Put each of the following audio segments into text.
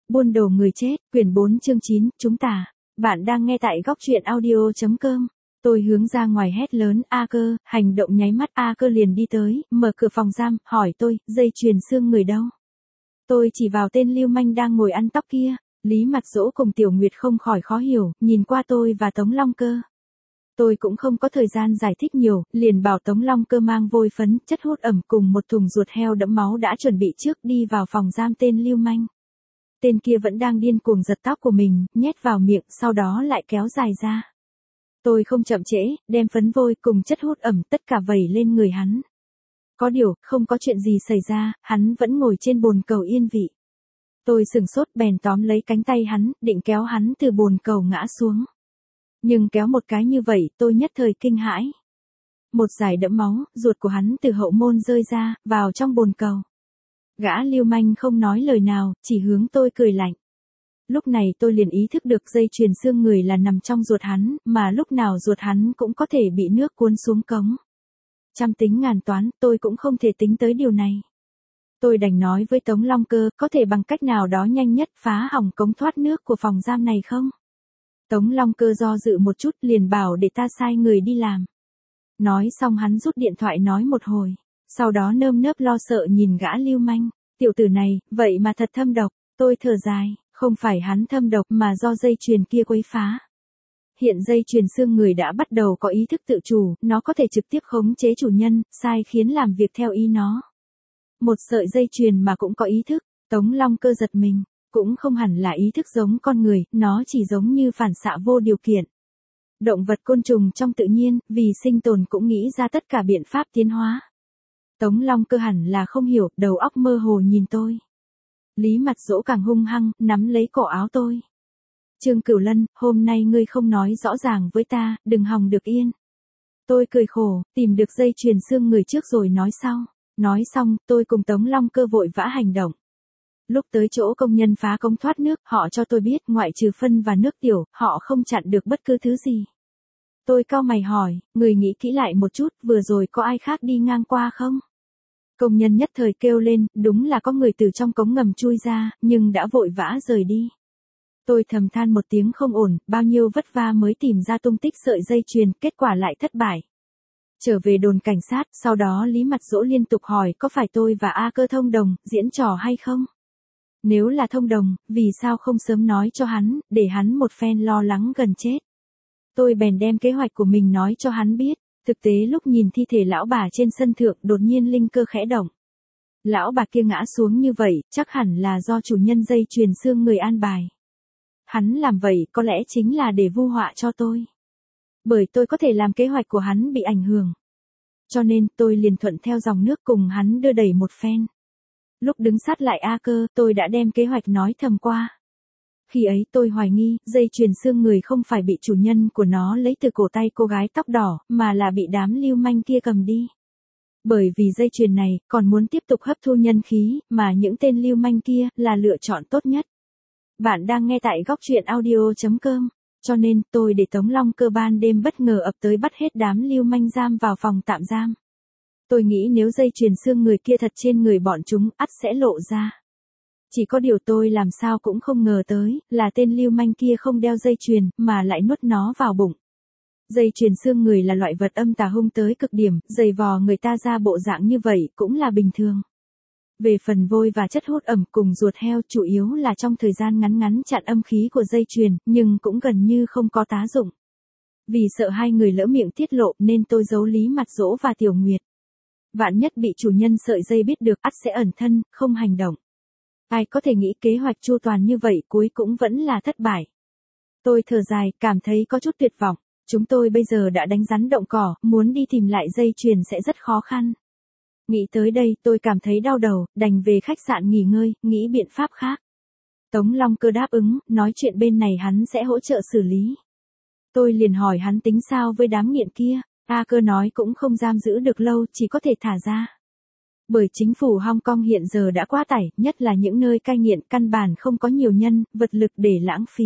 Buôn đồ người chết, quyển 4 chương 9, chúng ta. Bạn đang nghe tại góc truyện audio.com. Tôi hướng ra ngoài hét lớn, A Cơ, hành động nháy mắt A Cơ liền đi tới, mở cửa phòng giam, hỏi tôi, dây chuyền xương người đâu? Tôi chỉ vào tên lưu manh đang ngồi ăn tóc kia. Lý Mặt Dỗ cùng Tiểu Nguyệt không khỏi khó hiểu, nhìn qua tôi và Tống Long Cơ. Tôi cũng không có thời gian giải thích nhiều, liền bảo Tống Long Cơ mang vôi phấn, chất hút ẩm cùng một thùng ruột heo đẫm máu đã chuẩn bị trước đi vào phòng giam tên lưu manh. Tên kia vẫn đang điên cuồng giật tóc của mình, nhét vào miệng, sau đó lại kéo dài ra. Tôi không chậm trễ, đem phấn vôi cùng chất hút ẩm tất cả vẩy lên người hắn. Có điều, không có chuyện gì xảy ra, hắn vẫn ngồi trên bồn cầu yên vị. Tôi sửng sốt bèn tóm lấy cánh tay hắn, định kéo hắn từ bồn cầu ngã xuống. Nhưng kéo một cái như vậy, tôi nhất thời kinh hãi. Một dải đẫm máu, ruột của hắn từ hậu môn rơi ra, vào trong bồn cầu. Gã lưu manh không nói lời nào, chỉ hướng tôi cười lạnh. Lúc này tôi liền ý thức được dây chuyền xương người là nằm trong ruột hắn, mà lúc nào ruột hắn cũng có thể bị nước cuốn xuống cống. Trăm tính ngàn toán, tôi cũng không thể tính tới điều này. Tôi đành nói với Tống Long Cơ, có thể bằng cách nào đó nhanh nhất phá hỏng cống thoát nước của phòng giam này không? Tống Long Cơ do dự một chút liền bảo để ta sai người đi làm. Nói xong hắn rút điện thoại nói một hồi. Sau đó nơm nớp lo sợ nhìn gã lưu manh, tiểu tử này, vậy mà thật thâm độc, tôi thở dài, không phải hắn thâm độc mà do dây chuyền kia quấy phá. Hiện dây chuyền xương người đã bắt đầu có ý thức tự chủ, nó có thể trực tiếp khống chế chủ nhân, sai khiến làm việc theo ý nó. Một sợi dây chuyền mà cũng có ý thức, Tống Long Cơ giật mình, cũng không hẳn là ý thức giống con người, nó chỉ giống như phản xạ vô điều kiện. Động vật côn trùng trong tự nhiên, vì sinh tồn cũng nghĩ ra tất cả biện pháp tiến hóa. Tống Long Cơ hẳn là không hiểu, đầu óc mơ hồ nhìn tôi. Lý Mặt Dỗ càng hung hăng, nắm lấy cổ áo tôi. Trương Cửu Lân, hôm nay ngươi không nói rõ ràng với ta, đừng hòng được yên. Tôi cười khổ, tìm được dây chuyền xương người trước rồi nói sau. Nói xong, tôi cùng Tống Long Cơ vội vã hành động. Lúc tới chỗ công nhân phá cống thoát nước, họ cho tôi biết ngoại trừ phân và nước tiểu, họ không chặn được bất cứ thứ gì. Tôi cau mày hỏi, người nghĩ kỹ lại một chút, vừa rồi có ai khác đi ngang qua không? Công nhân nhất thời kêu lên, đúng là có người từ trong cống ngầm chui ra, nhưng đã vội vã rời đi. Tôi thầm than một tiếng không ổn, bao nhiêu vất vả mới tìm ra tung tích sợi dây chuyền, kết quả lại thất bại. Trở về đồn cảnh sát, sau đó Lý Mặt Dỗ liên tục hỏi có phải tôi và A Cơ thông đồng, diễn trò hay không? Nếu là thông đồng, vì sao không sớm nói cho hắn, để hắn một phen lo lắng gần chết. Tôi bèn đem kế hoạch của mình nói cho hắn biết. Thực tế lúc nhìn thi thể lão bà trên sân thượng đột nhiên linh cơ khẽ động. Lão bà kia ngã xuống như vậy, chắc hẳn là do chủ nhân dây chuyền xương người an bài. Hắn làm vậy có lẽ chính là để vu họa cho tôi. Bởi tôi có thể làm kế hoạch của hắn bị ảnh hưởng. Cho nên tôi liền thuận theo dòng nước cùng hắn đưa đẩy một phen. Lúc đứng sát lại A Cơ, tôi đã đem kế hoạch nói thầm qua. Khi ấy tôi hoài nghi, dây chuyền xương người không phải bị chủ nhân của nó lấy từ cổ tay cô gái tóc đỏ, mà là bị đám lưu manh kia cầm đi. Bởi vì dây chuyền này, còn muốn tiếp tục hấp thu nhân khí, mà những tên lưu manh kia, là lựa chọn tốt nhất. Bạn đang nghe tại góc truyện audio.com, cho nên, tôi để Tống Long Cơ ban đêm bất ngờ ập tới bắt hết đám lưu manh giam vào phòng tạm giam. Tôi nghĩ nếu dây chuyền xương người kia thật trên người bọn chúng, ắt sẽ lộ ra. Chỉ có điều tôi làm sao cũng không ngờ tới, là tên lưu manh kia không đeo dây chuyền, mà lại nuốt nó vào bụng. Dây chuyền xương người là loại vật âm tà hung tới cực điểm, giày vò người ta ra bộ dạng như vậy cũng là bình thường. Về phần vôi và chất hút ẩm cùng ruột heo chủ yếu là trong thời gian ngắn ngắn chặn âm khí của dây chuyền, nhưng cũng gần như không có tác dụng. Vì sợ hai người lỡ miệng tiết lộ nên tôi giấu Lý Mặt Dỗ và Tiểu Nguyệt. Vạn nhất bị chủ nhân sợi dây biết được ắt sẽ ẩn thân, không hành động. Ai có thể nghĩ kế hoạch chu toàn như vậy cuối cũng vẫn là thất bại. Tôi thở dài, cảm thấy có chút tuyệt vọng. Chúng tôi bây giờ đã đánh rắn động cỏ, muốn đi tìm lại dây chuyền sẽ rất khó khăn. Nghĩ tới đây tôi cảm thấy đau đầu, đành về khách sạn nghỉ ngơi, nghĩ biện pháp khác. Tống Long Cơ đáp ứng, nói chuyện bên này hắn sẽ hỗ trợ xử lý. Tôi liền hỏi hắn tính sao với đám nghiện kia, A Cơ nói cũng không giam giữ được lâu, chỉ có thể thả ra. Bởi chính phủ Hong Kong hiện giờ đã quá tải, nhất là những nơi cai nghiện căn bản không có nhiều nhân, vật lực để lãng phí.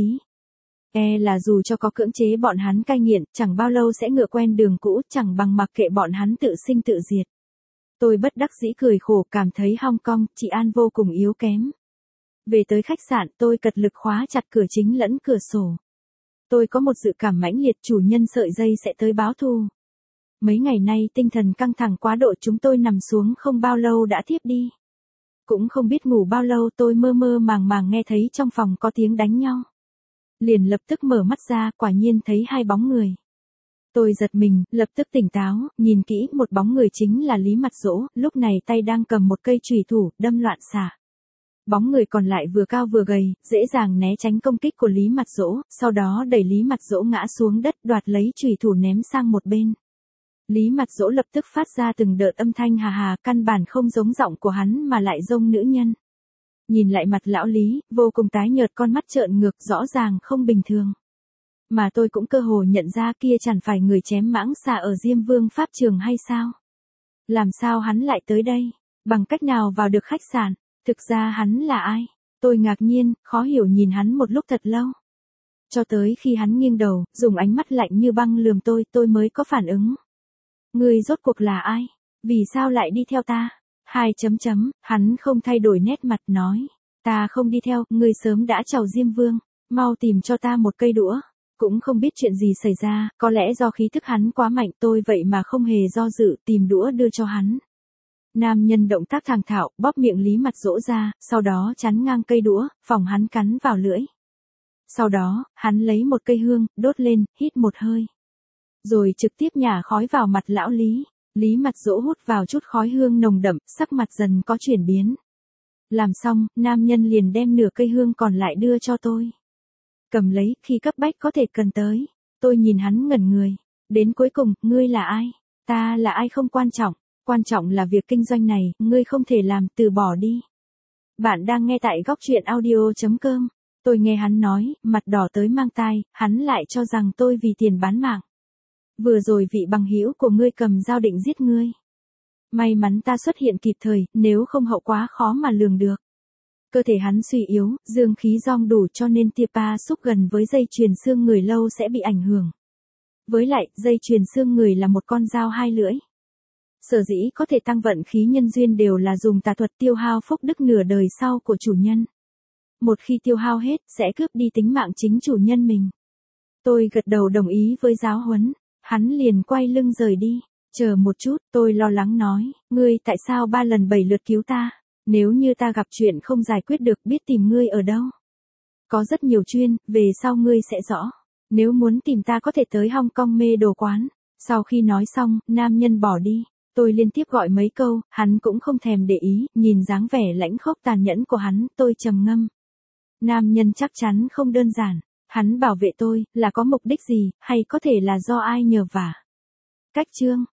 Là dù cho có cưỡng chế bọn hắn cai nghiện, chẳng bao lâu sẽ ngựa quen đường cũ, chẳng bằng mặc kệ bọn hắn tự sinh tự diệt. Tôi bất đắc dĩ cười khổ cảm thấy Hong Kong, trị an vô cùng yếu kém. Về tới khách sạn tôi cật lực khóa chặt cửa chính lẫn cửa sổ. Tôi có một dự cảm mãnh liệt chủ nhân sợi dây sẽ tới báo thù. Mấy ngày nay tinh thần căng thẳng quá độ, chúng tôi nằm xuống không bao lâu đã thiếp đi. Cũng không biết ngủ bao lâu tôi mơ mơ màng màng nghe thấy trong phòng có tiếng đánh nhau. Liền lập tức mở mắt ra, quả nhiên thấy hai bóng người. Tôi giật mình, lập tức tỉnh táo, nhìn kỹ một bóng người chính là Lý Mặt Dỗ, lúc này tay đang cầm một cây chùy thủ, đâm loạn xạ. Bóng người còn lại vừa cao vừa gầy, dễ dàng né tránh công kích của Lý Mặt Dỗ, sau đó đẩy Lý Mặt Dỗ ngã xuống đất, đoạt lấy chùy thủ ném sang một bên. Lý Mặt Dỗ lập tức phát ra từng đợt âm thanh hà hà, căn bản không giống giọng của hắn mà lại giống nữ nhân. Nhìn lại mặt lão Lý, vô cùng tái nhợt, con mắt trợn ngược, rõ ràng không bình thường. Mà tôi cũng cơ hồ nhận ra kia chẳng phải người chém mãng xà ở Diêm Vương Pháp Trường hay sao? Làm sao hắn lại tới đây? Bằng cách nào vào được khách sạn? Thực ra hắn là ai? Tôi ngạc nhiên, khó hiểu nhìn hắn một lúc thật lâu. Cho tới khi hắn nghiêng đầu, dùng ánh mắt lạnh như băng lườm tôi mới có phản ứng. Người rốt cuộc là ai? Vì sao lại đi theo ta? Hắn không thay đổi nét mặt nói. Ta không đi theo, ngươi sớm đã chào Diêm Vương. Mau tìm cho ta một cây đũa. Cũng không biết chuyện gì xảy ra, có lẽ do khí thức hắn quá mạnh, tôi vậy mà không hề do dự tìm đũa đưa cho hắn. Nam nhân động tác thẳng thạo, bóp miệng Lý Mặt Dỗ ra, sau đó chắn ngang cây đũa, phòng hắn cắn vào lưỡi. Sau đó, hắn lấy một cây hương, đốt lên, hít một hơi. Rồi trực tiếp nhả khói vào mặt lão Lý. Lý Mặt Dỗ hút vào chút khói hương nồng đậm, sắc mặt dần có chuyển biến. Làm xong, nam nhân liền đem nửa cây hương còn lại đưa cho tôi. Cầm lấy, khi cấp bách có thể cần tới. Tôi nhìn hắn ngẩn người. Đến cuối cùng, ngươi là ai? Ta là ai không quan trọng. Quan trọng là việc kinh doanh này, ngươi không thể làm, từ bỏ đi. Bạn đang nghe tại góc truyện audio.com. Tôi nghe hắn nói, mặt đỏ tới mang tai, hắn lại cho rằng tôi vì tiền bán mạng. Vừa rồi vị bằng hữu của ngươi cầm dao định giết ngươi. May mắn ta xuất hiện kịp thời, nếu không hậu quá khó mà lường được. Cơ thể hắn suy yếu, dương khí dong đủ cho nên tia pa xúc gần với dây chuyền xương người lâu sẽ bị ảnh hưởng. Với lại, dây chuyền xương người là một con dao hai lưỡi. Sở dĩ có thể tăng vận khí nhân duyên đều là dùng tà thuật tiêu hao phúc đức nửa đời sau của chủ nhân. Một khi tiêu hao hết, sẽ cướp đi tính mạng chính chủ nhân mình. Tôi gật đầu đồng ý với giáo huấn. Hắn liền quay lưng rời đi. Chờ một chút, tôi lo lắng nói, ngươi tại sao 3 lần 7 lượt cứu ta? Nếu như ta gặp chuyện không giải quyết được, biết tìm ngươi ở đâu? Có rất nhiều chuyên, về sau ngươi sẽ rõ. Nếu muốn tìm ta có thể tới Hong Kong mê đồ quán. Sau khi nói xong, nam nhân bỏ đi. Tôi liên tiếp gọi mấy câu, hắn cũng không thèm để ý, nhìn dáng vẻ lãnh khốc tàn nhẫn của hắn, tôi trầm ngâm. Nam nhân chắc chắn không đơn giản. Hắn bảo vệ tôi, là có mục đích gì, hay có thể là do ai nhờ vả? Cách chương